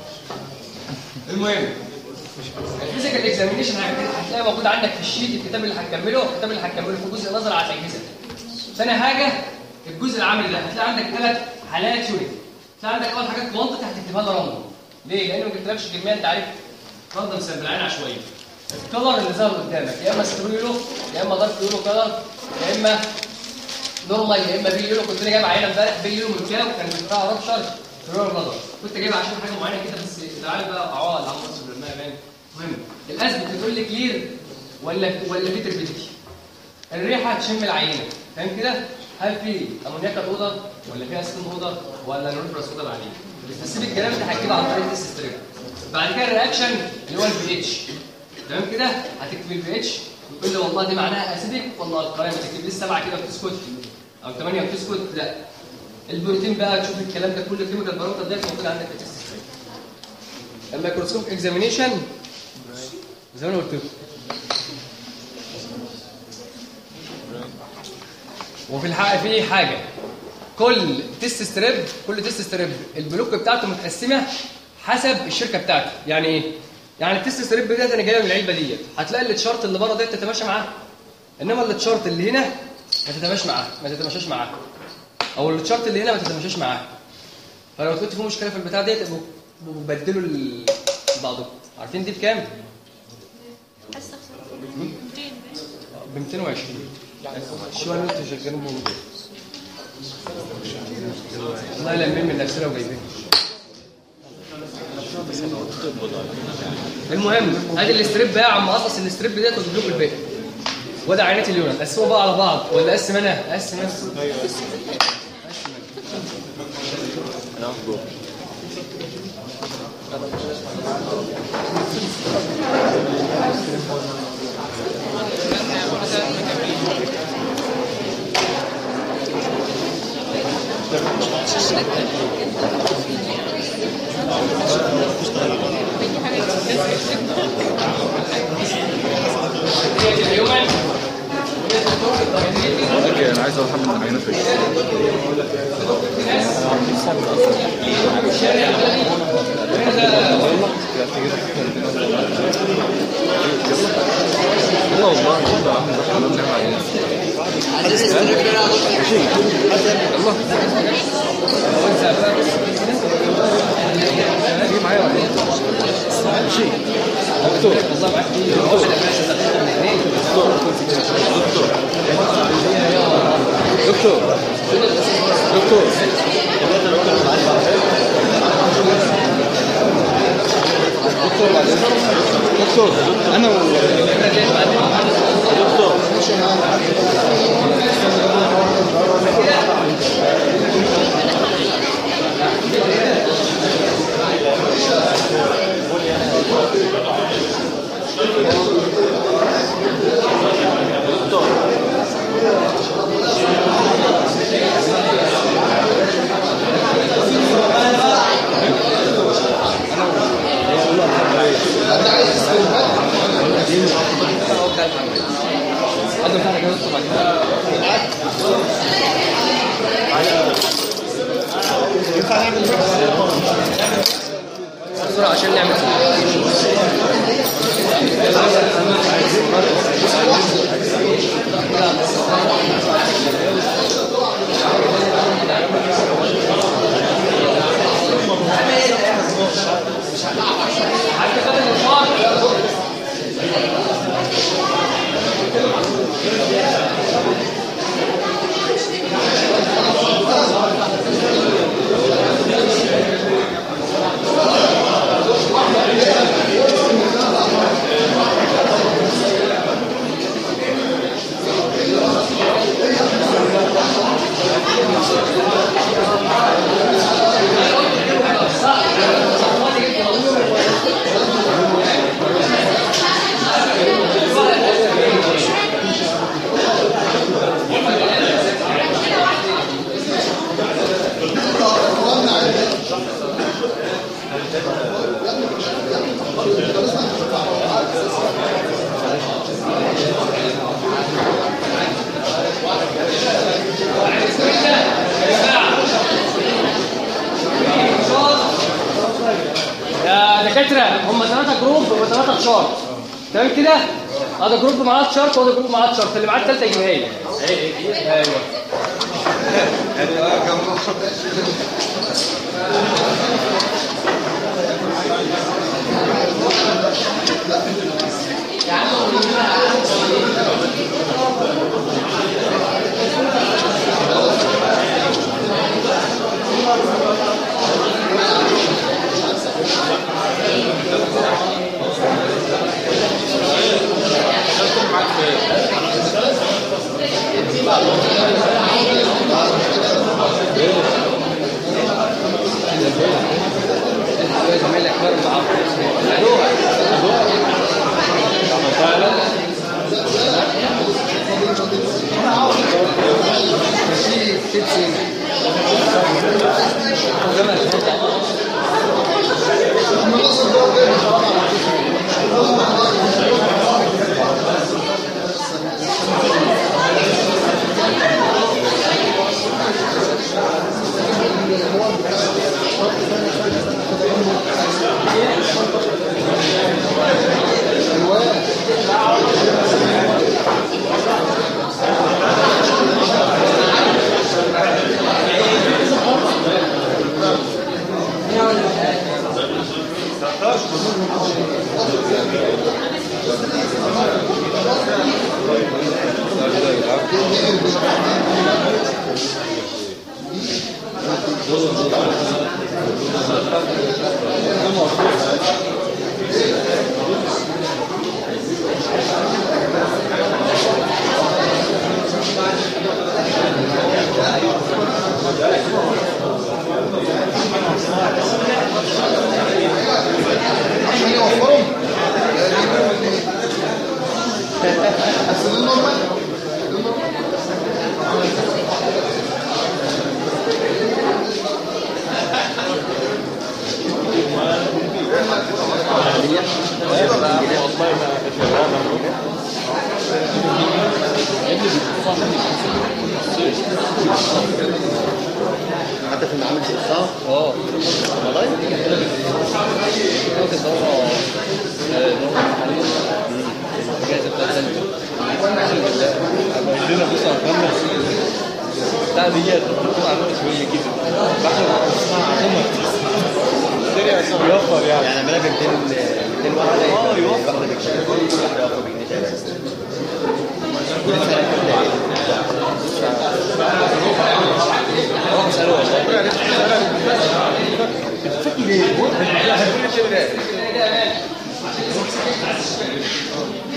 المهم الفيزيكال اكزامينيشن هتلاقي موجود عندك في الشيت الكتاب اللي هتكمله في جزء نظر على الاجهزه. ثاني حاجه الجزء العملي ده هتلاقي عندك 3 حالات يورين. هتلاقي عندك اول حاجات كوانتيتي هتكتبها لنا راندوم. ليه؟ لان ما جبتلكش كميه انت عارف راندوم سامبل عين عشوائيه. الكلر اللي ظهر قدامك يا اما سترو يورو يا اما دارك يورو كلر يا اما نورمال يا اما بي يورو. كنت انا جايب عينه امبارح بي يورو من كام كان بتاع رابشر ترور نظر. كنت جايبها عشان حاجه معينه كده بس تعالى بقى عوال عم مصر بالماء باين. المهم الاسم بتقول لي كلير ولا في تربيتي. الريحه تشم العينه، فاهم كده؟ هل في امونياكال اودر ولا في اسيتون اودر ولا نورفرس اودر عليه؟ بتسيب الكلام ده هتجيبه عن طريق التست ستريب. بعد كده الرياكشن اللي هو البي اتش، تمام كده؟ هتكتب البي اتش وتقول لي والله دي معناها اسيدك ولا القلم. تكتب لي 7 كده وتسكت او 8 وتسكت، لا. البروتين بقى تشوف الكلام ده كله كيميكال بارامتر ده موجود عندك في التست ستريب. الميكروسكوب اكزامينيشن زي ما قلت لكم. وفي الحقيقه في حاجه كل تست ستريب البلوك بتاعته متقسمه حسب الشركه بتاعته. يعني ايه؟ يعني التست ستريب ديت انا جايبها من العلبه ديت هتلاقي التشارت اللي بره ديت تتماشى معاه، انما التشارت اللي هنا ما تتماشاش معاه او التشارت اللي هنا ما تتماشاش معاه. فلو كنت في مشكله في البتاع ديت بدلوا بعضهم. عارفين دي بكام؟ ب 220. شو انتوا شغالين والله لمين من نفسنا وجايبين. المهم ادي الاستريب بقى يا عم قصص الاستريب ديت واجيب لكم الباقي. وده عينات اليونان قسموا بقى على بعض ولا اقسم انا؟ اقسم انا. انا عايز اروح اعمل عينه فيش والله والله معايا ولا شيء دكتور والله معاك دكتور دكتور دكتور انا دكتور عشان نعمل هم 3 جروب و3 شارت تمام كده. هذا جروب معاه شارت وهذا جروب معاه شارت، اللي معاه الثالثه يجيبها لي. ايوه بس ده نورمال. حتى في المعامل صح؟ اه والله واخد دورة جاهزة بتاعت عندنا بص أرقامنا بتاع ديات بتكون عاملة شوية كده يوفر يعني عملها ب 200 واحدة يوفر واحدة بكشف يوفر بجنيه كل سنة